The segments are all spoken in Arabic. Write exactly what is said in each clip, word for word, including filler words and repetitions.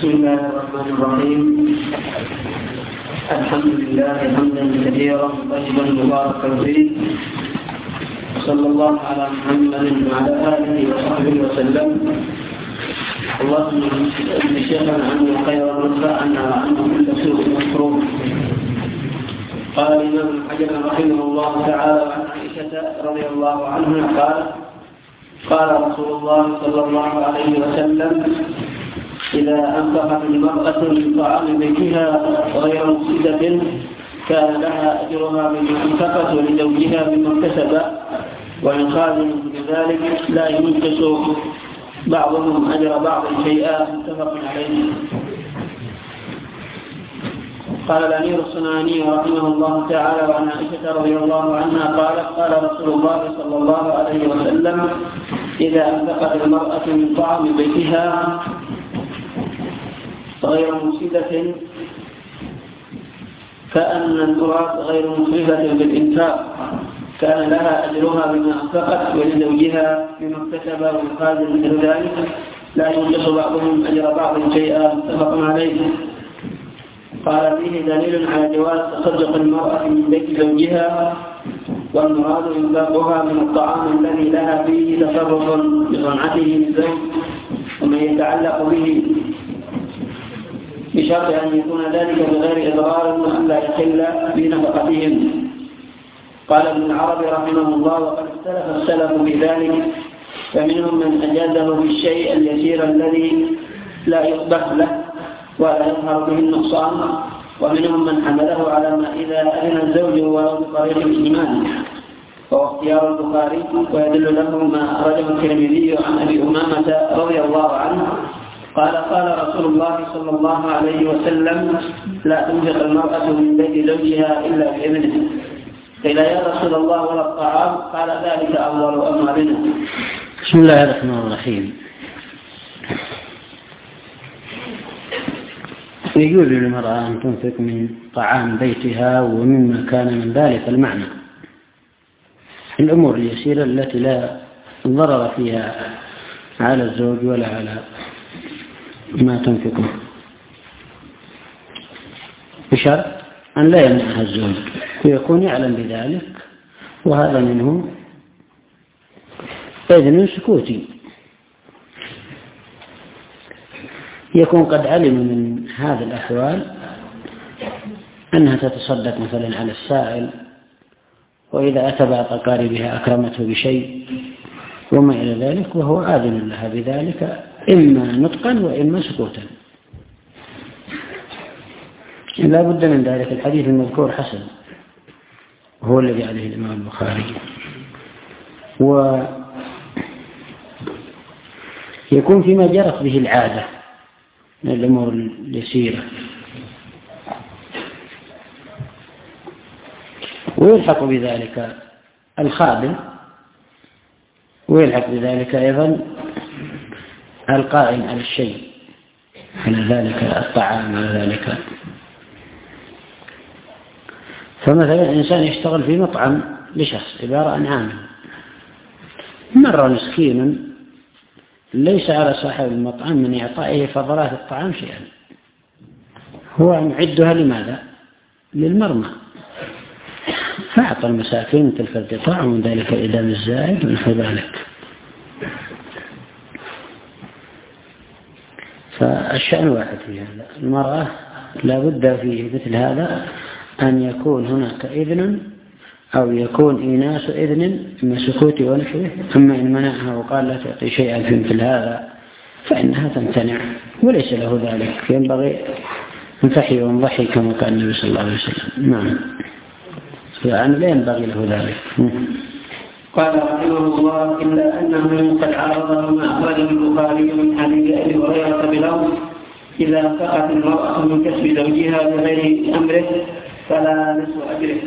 بسم الله الرحمن الرحيم. الحمد لله حمدا كثيرا طيبا مباركا فيه، وصلى الله على محمد وعلى اله وصحبه وسلم. اللهم اجعل شيخنا عنه خيرا وانفعنا وعنه كل سوء مكروه. قال الامام ابن حجر رحمه الله تعالى عن عائشه رضي الله عنها قال قال رسول الله صلى الله عليه وسلم: إذا أنفقت المرأة من طعام بيتها غير مفسدة كان لها أجرها بما أنفقت ولزوجها بما اكتسب، وإن خادم بذلك لا ينقص بعضهم أجر بعض شيئا. متفق عليه. قال الأمير الصنعاني رحمه الله تعالى وعن عائشة رضي الله عنها قالت: قال رسول الله صلى الله عليه وسلم: إذا أنفقت المرأة من طعام بيتها غير مفسدة كأن التراث غير مسرفة بالإنفاق كان لها أجرها بما أنفقت ولزوجها بما اكتسب، والخادم مثل ذلك لا ينقص بعضهم أجر بعض شيئا. متفق عليه. قال: فيه دليل على جواز تصدق المرأة من بيت زوجها، والمراد إنفاقها من الطعام الذي لها فيه تصرف بصنعته للزوج ومن يتعلق به، بشرط أن يكون ذلك بغير إضرار وأن لا يخل بنفقتهم. قال ابن العربي رحمه الله: وقد اختلف السلف بذلك، فمنهم من أجازه بالشيء اليسير الذي لا يقبح له ولا يظهر به النقصان، ومنهم من حمله على ما إذا أذن الزوج ولو بطريق الإيمان، وهو اختيار البخاري، ويدل له ما أخرجه الترمذي عن أبي أمامة رضي الله عنه قال: قال رسول الله صلى الله عليه وسلم: لا تنفق المرأة من بيت زوجها إلا بإذنه. قيل: يا رسول الله ولا الطعام؟ قال: ذلك أول أمرنا. بسم الله الرحمن الرحيم. يجوز للمرأة أن تنفق من طعام بيتها ومما كان من ذلك المعنى، الأمور اليسيرة التي لا ضرر فيها على الزوج ولا على ما تنفقه، بشرط أن لا يمنعها الزوج ويكون يعلم بذلك، وهذا منه إذن سكوتي، يكون قد علم من هذه الأحوال أنها تتصدق مثلا على السائل، وإذا أتى بعض أقاربها أكرمته بشيء وما إلى ذلك، وهو آذن لها بذلك إما نطقا وإما سكوتا. لا بد من ذلك. الحديث المذكور حسن، هو الذي عليه الإمام البخاري، ويكون فيما جرت به العادة من الأمور اليسيرة، ويلحق بذلك الخادم، ويلحق بذلك أيضا القائم على الشيء، على ذلك الطعام، على ذلك. فمثلا إنسان يشتغل في مطعم لشخص عبارة عن عامل، مر مسكين ليس على صاحب المطعم من إعطائه فضلات الطعام شيئا، هو يعدها لماذا؟ للمرمى، فأعطى المساكين تلك القطاع ومن ذلك الإدام الزائد ونحو ذلك. فالشأن واحد في هذا. المرأة لا بد في مثل هذا أن يكون هناك إذن أو يكون إيناس إذن من سكوت ونحوه. أما إن منعها وقال لا تعطي شيئا في مثل هذا فإنها تمتنع، وليس له ذلك. ينبغي أن تحي ونضحي كما قال النبي صلى الله عليه وسلم. نعم، يعني لا ينبغي له ذلك. قال رحمه الله: إلا أنه قد عرضه ما أخرجه البخاري من حديث أبي هريرة بلفظ: إذا انفقت المرأة من كسب زوجها بغير أمره فلا نصف أجره،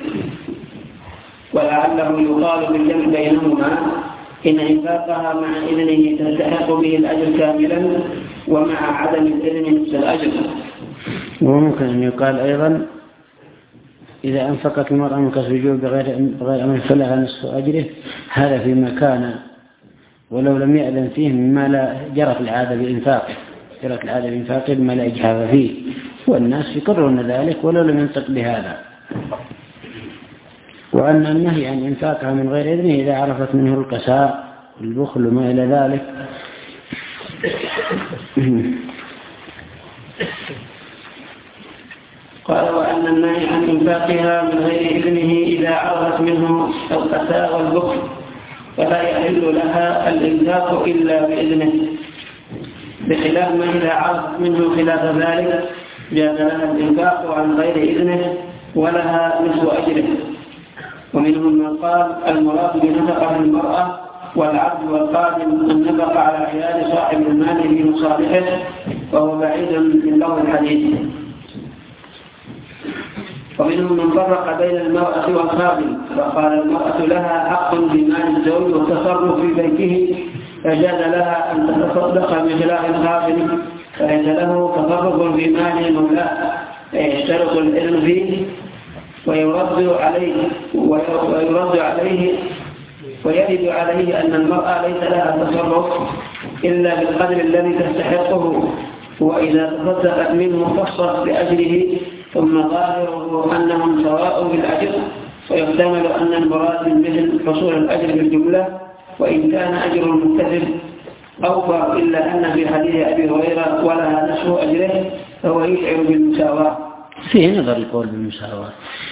ولعله يقال بالجمع بينهما إن إنفاقها مع إذنه تستحق به الأجر كاملا، ومع عدم الإذن نصف الأجر. وممكن أن يقال أيضا: إذا أنفقت المرأة من كسب زوجها بغير أمره فلها نصف أجره. هذا فيما كان ولو لم يأذن فيه مما لا جرت العادة بإنفاقه، جرت العادة بإنفاقه بما لا إجحاف فيه، والناس يقرون ذلك ولو لم ينطق بهذا. وأن النهي عن إنفاقها من غير إذنه إذا عرفت منه القساء والبخل وما إلى ذلك. قال وأن النهي عن إنفاقها من غير إذنه إذا عرفت منه القساء والبخل فلا يحل لها الإنفاق إلا بإذنه، بخلاف ما إذا عرفت منه خلاف ذلك جاز لها الإنفاق عن غير إذنه ولها نصف أجره. ومنهم من قال المراد بنفقة المرأة والعبد والقادم النفقة على عيال صاحب المال في مصالحه، وهو بعيد من لغو الحديث. ومنهم من فرق بين المرأة والخادم وقال المرأة لها حق بمال الزوج والتصرف في بيته فجاز لها أن تتصدق بخلاف الخادم فليس له تصرف في مال مولاه فيشترط الإذن فيه ويرد عليه ويرد عليه ويرد عليه أن المرأة ليس لها تصرف إلا بالقدر الذي تستحقه، وإذا تصدقت منه خصت بأجره ثم ظاهره أنهم سواء بالأجر، ويحتمل أن المراد من مثل حصول الأجر بالجملة وإن كان أجر المكتسب أوفر، إلا أن في حديث أبي هريرة ولها نصف أجره فهو يشعر بالمساواة. فيه نظر القول بالمساواة.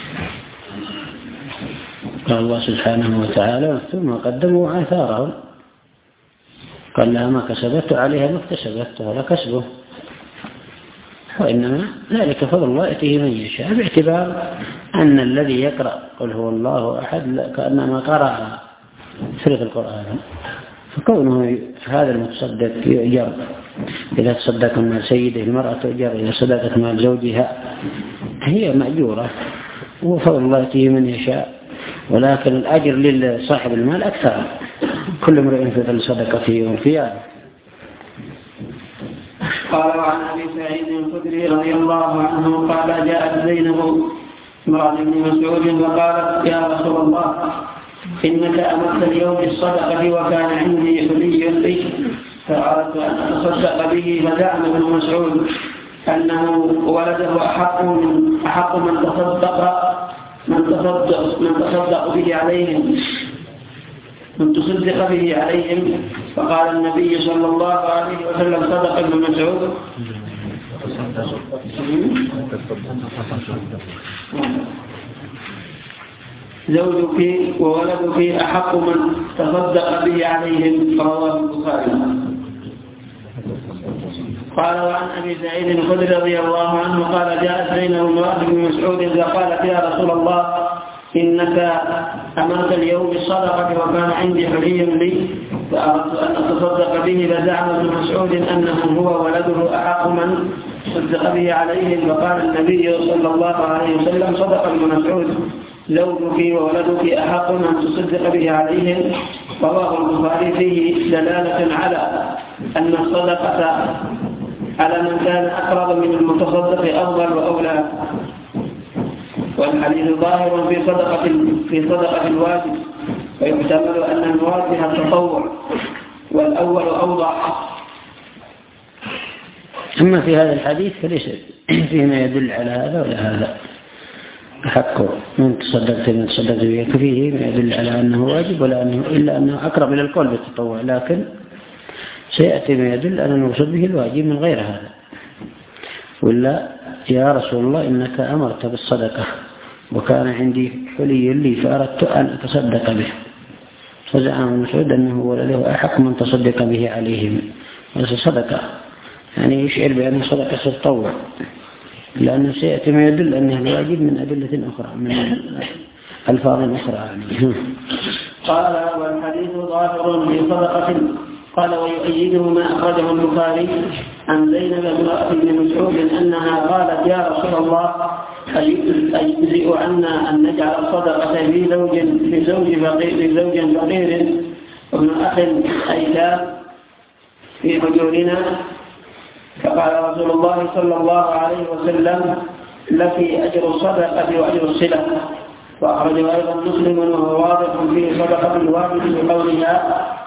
قال الله سبحانه وتعالى ثم قدموا آثارهم، قال لها ما كسبت عليها ما اكتسبت ولا كسبه، وإنما ذلك فضل الله يأتيه من يشاء، باعتبار أن الذي يقرأ قل هو الله أحد كأنما قرأ ثلث القرآن، فكونه هذا المتصدق يؤجر إذا تصدق مال سيده، المرأة تؤجر إذا صدقت مال زوجها، هي مأجورة وفضل الله يأتيه من يشاء، ولكن الأجر لصاحب المال أكثر، كل امرئ في صدقته وفياده. قال وعن أبي سعيد الخدري رضي الله عنه قال جاءت زينب امرأة ابن مسعود فقالت يا رسول الله إنك أمرت اليوم بالصدقة وكان عندي حلي لي فأردت أن أتصدق به، فزعم ابن مسعود أنه ولده أحق من أحق من تصدق من تصدق من تصدق به عليهم من تصدق به عليهم فقال النبي صلى الله عليه وسلم صدق ابن مسعود زوجك وولدك أحق من تصدق به عليهم، رواه البخاري. قال وعن أبي سعيد الخدري رضي الله عنه قال جاءت زينب امرأة ابن مسعود فقالت يا رسول الله إنك أمرت اليوم بالصدقة وكان عندي حلي لي فأردت أن أتصدق به، فزعم ابن مسعود أنه هو ولده أحق من صدق به عليهم، فقال النبي صلى الله عليه وسلم صدق ابن مسعود زوجك وولدك أحق من تصدق به عليهم، رواه البخاري فيه دلالة على أن الصدقة على من كان أقرب من المتصدق أفضل وأولى، والحديث ظاهر في صدقة في صدقة الواجب، ويحتمل أن المراد بها التطوع والأول أوضح. أما في هذا الحديث فليس فيه ما يدل على هذا ولا هذا، حق من تصدقت من تصدقت به فيه ما يدل على أنه واجب ولا أنه إلا أنه أقرب إلى القول بالتطوع، لكن سيأتي ما يدل أن المقصود به الواجب من غير هذا. ولا يا رسول الله إنك أمرت بالصدقة وكان عندي حلي لي فأردت أن أتصدق به، فزعم المسعود أنه ولده أحق من تصدق به عليهم، وليس صدقة يعني يشعر بأن صدقة تتطوع، لأنه سيأتي ما يدل أنه الواجب من أدلة أخرى من ألفاظ أخرى يعني. قال والحديث ظاهر في صدقة. قال ويؤيده ما أخرجه البخاري عن زينب امرأة ابن مسعود أنها قالت يا رسول الله أيجزئ عنا أن نجعل الصدقة في زوج في زوج فقير في زوج فقير وابن أخ أيتام في حجورنا؟ فقال رسول الله صلى الله عليه وسلم لك أجر الصدقة وأجر الصلة. وأخرجه أيضا مسلم وهو واضح في صدقة الواجب بقولها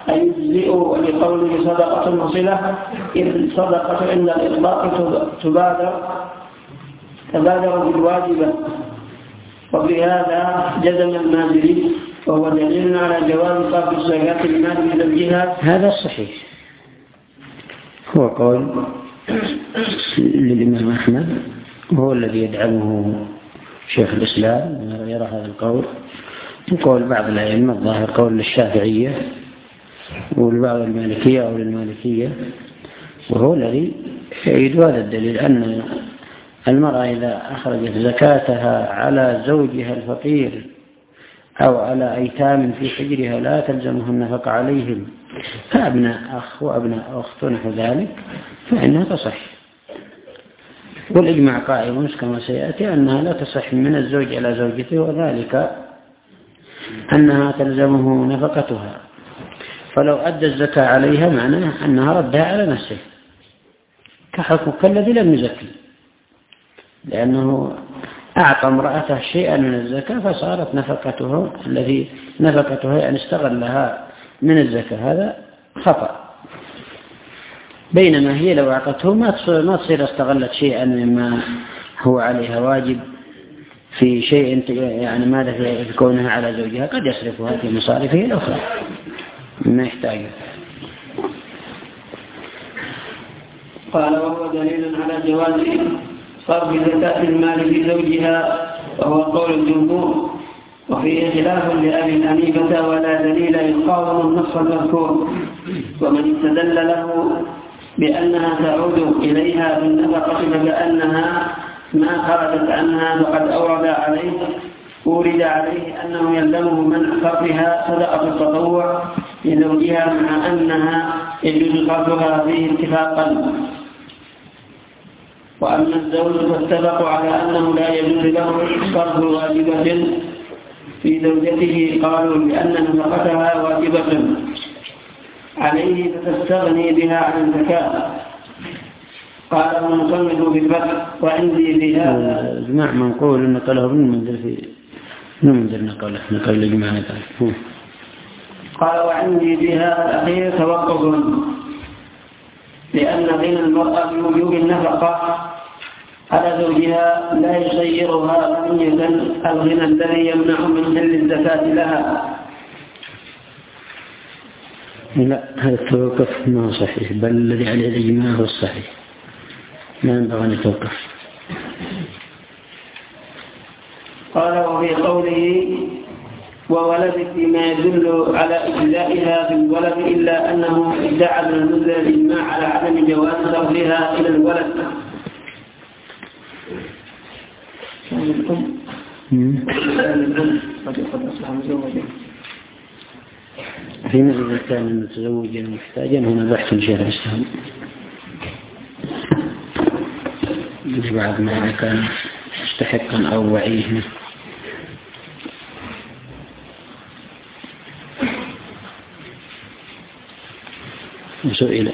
أيجزئ لقوله صدقة وصلة، إذ الصدقة عند الإطلاق تبادر تبادر بالواجبة، وبهذا جزم المازري، وهو دليل على جواز صرف الزكاة المال بزوجها. هذا الصحيح، هو قول للإمام أحمد، وهو الذي يدعمه شيخ الإسلام، يرى هذا القول، وقول بعض الأئمة الظاهر قول للشافعية والبعض المالكية أو للمالكية، وهو الذي يؤيد هذا الدليل أن المرأة إذا أخرجت زكاتها على زوجها الفقير أو على أيتام في حجرها لا تلزمها النفقة عليهم فأبناء أخ وأبناء أخت ونحو ذلك فإنها تصح. والإجماع قائم كما سيأتي أنها لا تصح من الزوج إلى زوجته، وذلك أنها تلزمه نفقتها، فلو أدى الزكاة عليها معناه أنها ردها على نفسه كحكم كالذي لم يزكي، لأنه أعطى امرأته شيئا من الزكاة فصارت نفقته الذي نفقته أن استغلها من الزكاة، هذا خطأ. بينما هي لو أعطته ما تصير استغلت شيئا مما هو عليها واجب في شيء يعني ماذا في كونها على زوجها، قد يصرفها في مصارفه الأخرى ما يحتاجه. قال وهو دليل على جواز صرف زكاة المال في زوجها، وهو قول الجمهور، وفيه خلاف لأبي حنيفة ولا دليل يقاوم النص المذكور، ومن استدل له بأنها تعود إليها بالنفقة فكأنها ما خرجت عنها فقد أورد عليه أورد عليه أنه يلزمه منع صرفها صدقة التطوع لزوجها، مع أنها يجوز صرفها فيه اتفاقا. وأما الزوج فاتفقوا على أنه لا يجوز له صرف واجبة في زوجته، قالوا لأن نفقتها واجبة عليه فتستغني بها عن الزكاة. قال المصنف بالفتح وعندي بها جماع منقول نقله ابن المنذر في ابن المنذر نقله نقل الجماع هذا. قال وعندي بها الأخير توقف، لأن غنى المرأة بوجوب النفقة على زوجها لا يصيرها غنية الغنى الذي يمنع من حل الزكاة لها. لا، هذا التوقف ما صحيح، بل الذي عليه الإجماع هو الصحيح، لا ينبغي أن يتوقف. قال وفي قوله وولد فيما يدل على إجزائها بالولد، إلا أنه ادعى ابن المنذر الإجماع على عدم جواز صرفها إلى الولد. في مثل كان متزوجا محتاجا هنا بحث شيخ الإسلام بعد ما كان مستحقا أو وعيه. سئل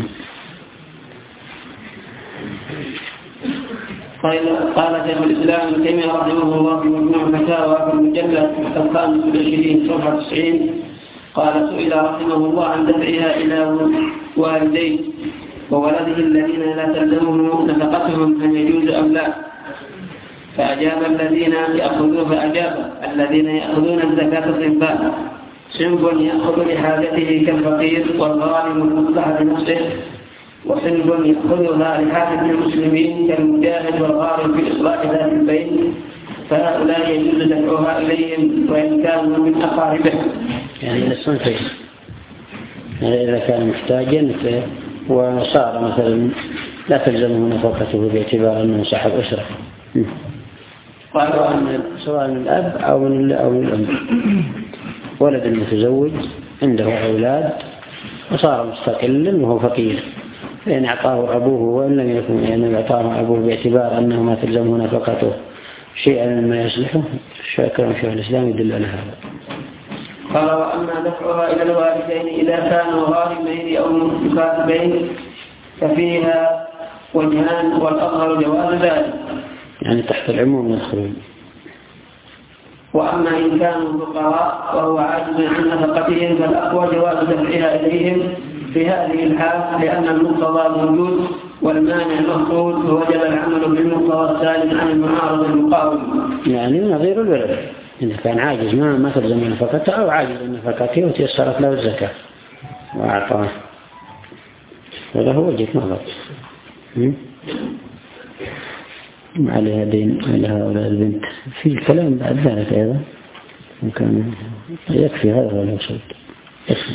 قال شيخ الإسلام ابن تيمية رحمه الله في مجموع الفتاوى في المجلد الخامس والعشرين صفحة تسعين قال سئل رحمه الله عن دفعها إلى والديه وولده الذين لا تلزمهم نفقتهم هل يجوز أم لا، فأجاب الذين يأخذون فأجاب الذين يأخذون الزكاة صنفان: صنف يأخذ لحاجته كالفقير والغارم المصلحة لنفسه، وصنف يأخذها لحاجة المسلمين كالمجاهد والغارم في إصلاح ذات البين، فهؤلاء يجوز دفعها إليهم وإن كانوا من أقاربه. يعني إلى الصنفين، يعني إذا كان محتاجا وصار مثلا لا تلزمه نفقته باعتبار أنه صاحب أسرة، سواء من الأب أو من الأم. ولد المتزوج عنده أولاد وصار مستقلا وهو فقير، فإن أعطاه أبوه وإن لم يكن يعني أعطاه أبوه باعتبار أنه ما تلزمه نفقته شيئا مما يصلحه، شاكرا شيخ الإسلام يدل على هذا. قال وأما دفعها إلى الوالدين إذا كانوا غارمين أو مكاتبين ففيها وجهان، والأظهر جواز ذلك. يعني تحت العموم يدخلون. وأما إن كانوا فقراء وهو عاجز عن نفقتهم فالأقوى جواز دفعها إليهم في هذه الحال، لأن المقتضى موجود والمانع مفقود، فوجب العمل بالمقتضى السالم عن المعارض المقاوم. يعني نظير الولد إذا كان عاجز ما ما تلزم نفقته أو عاجز عن نفقته وتيسرت له الزكاة وأعطاه، هذا هو وجهة نظر. عليها دين على هؤلاء البنت في كلام بعد ذلك أيضا ممكن يكفي هذا ولا يصد يكفي.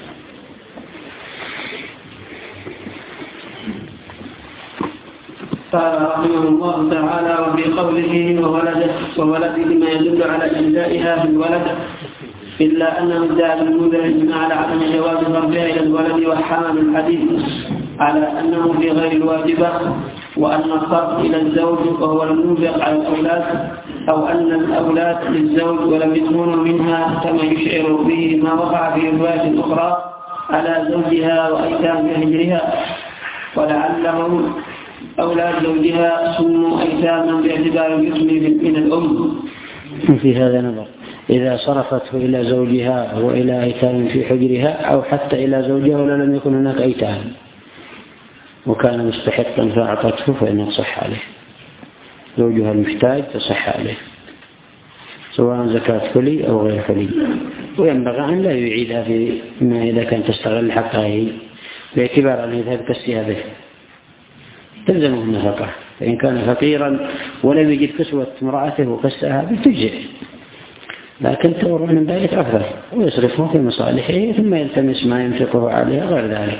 قال رحمه الله تعالى: وفي قوله وولده وولده ما يدل على إجزائها في الولد، إلا أنه ادعى المنذر الإجماع على عدم جواز فرجها إلى الولد، وحمل الحديث على أنه في غير الواجبة، وأن الصرف إلى الزوج وهو المنفق على الأولاد، أو أن الأولاد للزوج ولم يكونوا منها، كما يشعر به ما وقع في رواية أخرى على زوجها وأيتام هجرها، ولعلهم أولاد زوجها سموا أيتاما باعتبار الجسم من الأم. في هذا نظر، إذا صرفته إلى زوجها وإلى أيتام في حجرها، أو حتى إلى زوجها ولم يكن هناك أيتام وكان مستحقا فأعطته فإنه تصح عليه، زوجها المحتاج تصح عليه سواء زكاة فلي أو غير فلي، وينبغي أن لا يعيدها فيما إذا كان تستغل حقه باعتبار أن يذهب كسيها به تلزمه النفقة، فإن كان فقيرا ولم يجد كسوة امرأته وكساها بتجزئ، لكن تورع من ذلك أفضل ويصرفه في مصالحه ثم يلتمس ما ينفقه عليه غير ذلك.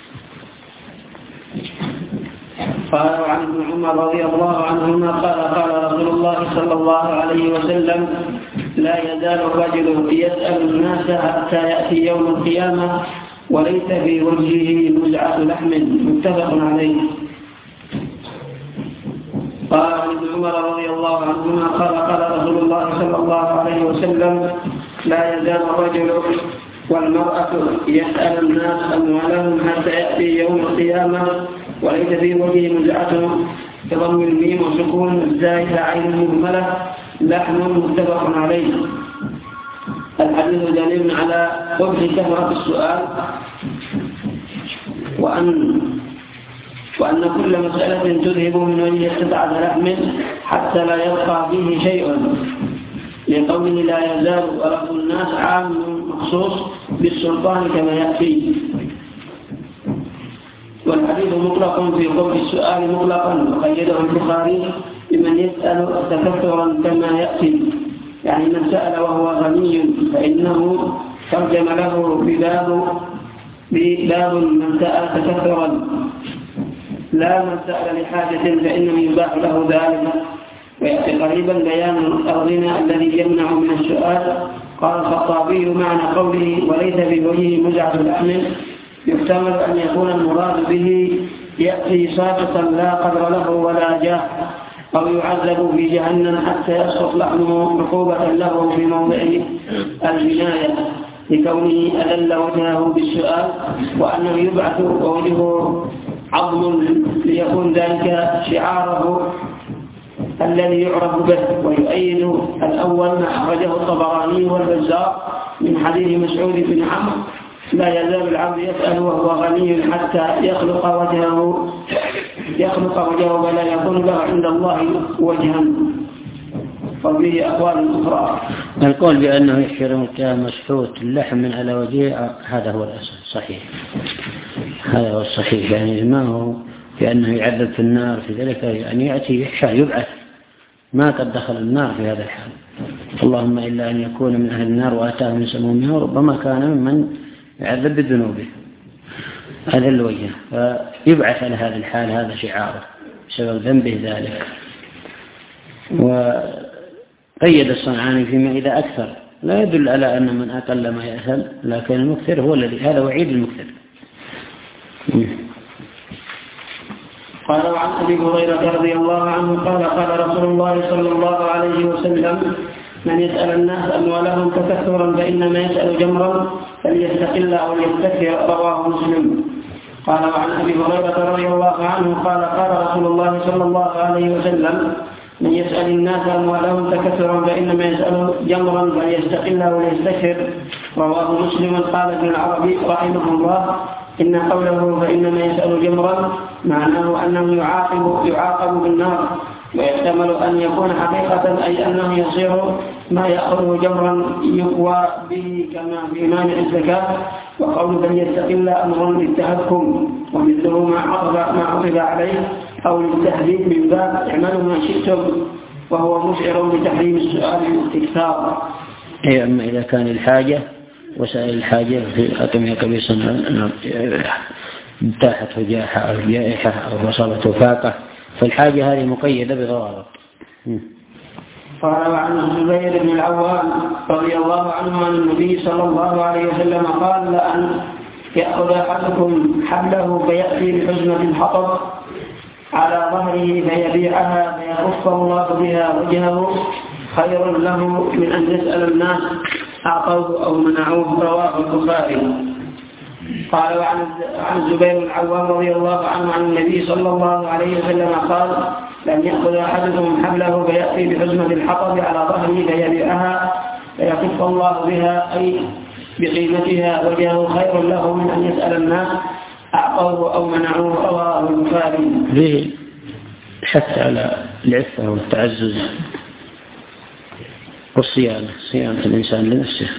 قال عن ابن عمر رضي الله عنهما قال قال رسول الله صلى الله عليه وسلم: لا يزال الرجل يسأل الناس حتى يأتي يوم القيامة وليس في وجهه نزعة لحم. متفق عليه. قال عن ابن عمر رضي الله عنهما قال قال رسول الله صلى الله عليه وسلم: لا يزال الرجل والمرأة يسأل الناس أموالهم حتى يأتي يوم القيامة وليس في وجهه نزعة بضم الميم وسكون الزائدة عين مهملة لحم. متفق عليه. الحديث دليل على قبح كثرة السؤال، وأن وأن كل مسألة تذهب من وجه قطعة لحم حتى لا يبقى فيه شيء، لقوله لا يزال ورد الناس عام مخصوص بالسلطان كما يأتي. والحديث مطلق في قبح السؤال مطلقا، وقيده البخاري بمن يسأل تكثرا كما يأتي، يعني من سأل وهو غني فإنه ترجم له بباب بباب من سأل تكثرا، لا من سأل لحاجة فإنه يباح له ذلك. ويأتي قريبا بيان الغنى الذي يمنع من السؤال. قال الخطابي: معنى قوله وليس في وجهه مزعة لحم يحتمل أن يكون المراد به يأتي ساقطا لا قدر له ولا جاه، أو يعذب في جهنم حتى يسقط لحمه عقوبة له في موضع الجناية لكونه أذل وجهه بالسؤال، وأنه يبعث ووجهه عظم ليكون ذلك شعاره الذي يعرف به. ويؤيد الأول ما أخرجه الطبراني والبزار من حديث مسعود بن عمرو: لا يزال العبد يسأل وهو غني حتى يخلق وجهه يخلق وجهه ولا يكون له عند الله وجها. وفيه أقوال أخرى. القول بأنه يحشر كان مسحوت اللحم من على وجهه هذا هو الأصل صحيح، هذا هو الصحيح، يعني ما هو بأنه يعذب في النار في ذلك، يعني يأتي يحشر يبعث ما قد دخل النار في هذا الحال، اللهم إلا أن يكون من أهل النار وأتاه من سمومها، وربما كان ممن يعذب بذنوبه هذا الوجه، فيبعث على هذا الحال، هذا شعاره بسبب ذنبه ذلك. وقيد الصنعاني فيما إذا أكثر، لا يدل على أن من أقل ما يأثم، لكن المكثر هو الذي، هذا وعيد المكثر. قال عن أبي هريرة رضي الله عنه قال قال رسول الله صلى الله عليه وسلم: من يسأل الناس أموالهم تكثرا فإنما يسأل جمرا فليستقل أو ليستكثر. رواه مسلم. قال عن أبي هريرة رضي الله عنه قال قال رسول الله صلى الله عليه وسلم: من يسأل الناس أموالهم تكثرا فإنما يسأل جمرا فليستقل وليستكثر. رواه مسلم. قال ابن العربي رحمه الله إن قوله فإنما يسأل جمرا معناه أنه يعاقب, يعاقب بالنار، ويحتمل أن يكون حقيقة أي أنه يصير ما يأخذه جمرا يقوى به كما في مانع الزكاة. وقول فليستقل أمر للتهكم ومثله ما عقب ما عقب عليه أو للتهديد من باب اعملوا ما شئتم، وهو مشعر بتحريم السؤال والاستكثار. أي أما إذا كان الحاجة وسائل الحاجة في أطمئة كبيسا انتاحته جائحة أو جائحة أو وصلته فاقة، فالحاجة هذه مقيدة بضوابط. قال وعن الزبير بن العوام رضي الله عنه عن النبي صلى الله عليه وسلم قال لأن يأخذ أحدكم حبله فيأتي بحزمة الحطب على ظهره فيبيعها فيكف الله بها وجهه خير له من أن يسأل الناس أعطوه أو منعوه. رواه البخاري. قال وعن الزبير بن العوام رضي الله عنه عن النبي صلى الله عليه وسلم قال لن يأخذ أحدكم حبله فيأتي بحزمة الحطب على ظهره فيبيعها فيكف الله بها أي بقيمتها وجهه خير له من أن يسأل الناس أعطوه أو منعوه. رواه البخاري. به حتى على العفة والتعزز والصيانة، صيانة الإنسان لنفسه.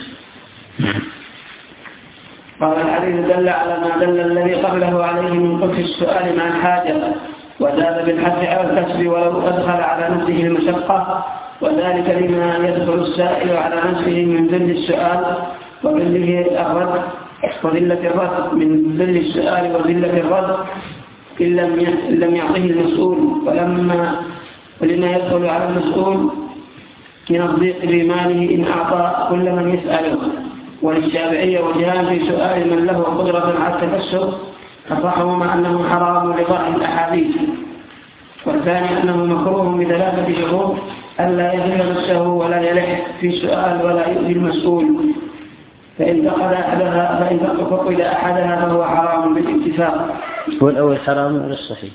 قال الحديث دل على ما دل الذي قبله عليه من قلت السؤال مع الحاجة، وزاد بالحث على الكسب ولو أدخل على نفسه المشقة، وذلك لما يدخل السائل على نفسه من ذل السؤال وذله الرد وذلة الرد من ذل السؤال وذلة الرد إن لم يعطه المسؤول، ولما ولما يدخل على المسؤول من الضيق بماله إن أعطى كل من يسأله. وللشافعية وجهان في سؤال من له قدرة على التكسب فصحهما أنه حرام لظاهر الأحاديث، والثاني أنه مكروه بثلاثة شروط: ألا يذل نفسه ولا يلح في السؤال ولا يؤذي المسؤول، فإن فقد أحدها فإن فقد أحدها فهو حرام بالاتفاق. والأول حرام على الصحيح.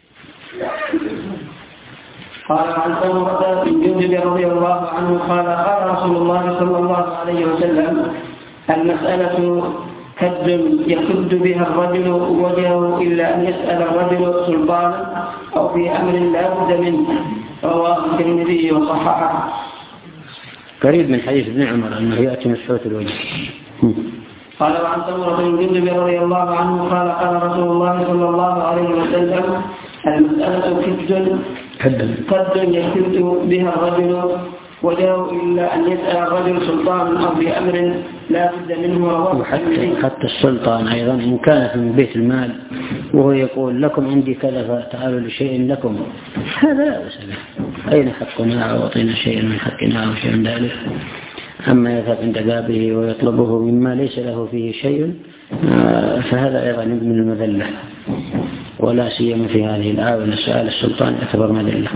قال عن سمرة بن جندب رضي الله عنه قال قال رسول الله صلى الله عليه وسلم: المسألة كد يكد بها الرجل وجهه إلا أن يسأل الرجل سلطانا أو في أمر لا بد منه. رواه الترمذي وصححه. قريب من حديث ابن عمر أنه يأتي مسحوت الوجه. قال عن سمرة بن جندب رضي الله عنه قال قال رسول الله صلى الله عليه وسلم: المسألة كد كد يكد بها الرجل وجهه إلا أن يسأل الرجل سلطان أو في أمر لا بد منه. رواه حتى, حتى السلطان أيضا إن كان من بيت المال وهو يقول لكم عندي كذا فتعالوا لشيء لكم، هذا لا بأس به. أين حقنا أعطينا شيئا من حقنا أو شيء من ذلك. أما يذهب عند بابه ويطلبه مما ليس له فيه شيء فهذا أيضا من المذلة، ولا سيما في هذه الآونة سؤال السلطان يعتبر مذلة.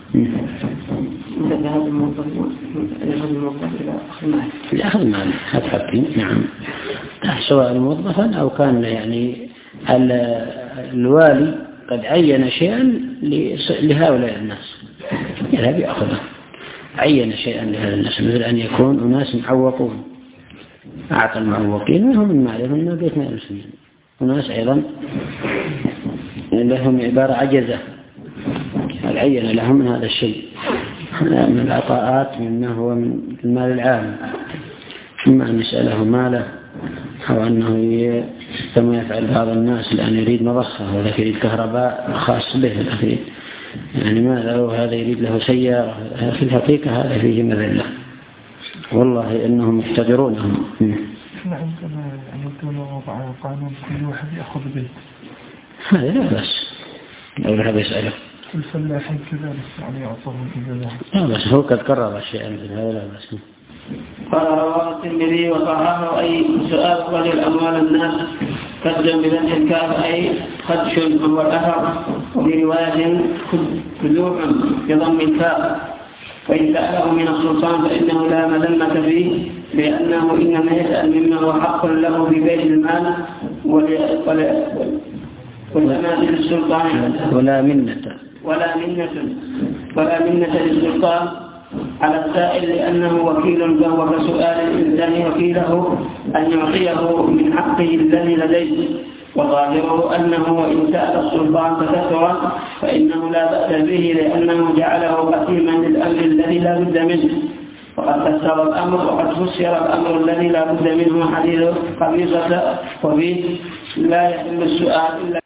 ذهب الموظف إلى أخذ مال لأخذ مال هذا حقي. نعم، سواء موظفا أو كان يعني الوالي قد عين شيئا لهؤلاء الناس يذهب يأخذه، عين شيئا لهذا الناس، مثل أن يكون أناس معوقون أعطى المعوقين منهم من معلم من بيت مال المسلمين، وناس أيضا لهم عبارة عجزة عين لهم من هذا الشيء من العطاءات مما هو من المال العام، إما أن يسأله ماله أو أنه كما يفعل بعض الناس الآن يريد مضخة ولا يريد كهرباء خاص به الأخير، يعني ماذا وهذا يريد له سيارة. في الحقيقة هذا فيه مذلة، والله إنهم يحتضرونهم. احنا عندما عندما وضع قانون كل واحد يأخذ بيت، هذا لا بأس لو ذهب يسأله. الفلاحين كذلك يعني يعطوهم كذلك. لا بس هو قد قرر الشيء مثل هذا لا بأس. قال رواه الترمذي وصححه: أي سؤال رجل أموال الناس كد بفتح الكاف أي خدش هو الأثر، وفي رواية خدوع بضم الكاف. وإن سأله من السلطان فإنه لا مذمة فيه، لأنه إنما يسأل مما هو حق له في بيت المال والأمانة للسلطان ولا منة ولا منة ولا منة للسلطان على السائل لأنه وكيل فهو كسؤال الإنسان وكيله أن يعطيه من حقه الذي لديه، وظاهره أنه وإن سأل السلطان تكثرا فإنه لا بأس به لأنه جعله قسيما للأمر الذي لا بد منه. وقد فسر الأمر وقد فسر الأمر الذي لا بد منه حديث قبيصة وفيه لا يحل السؤال إلا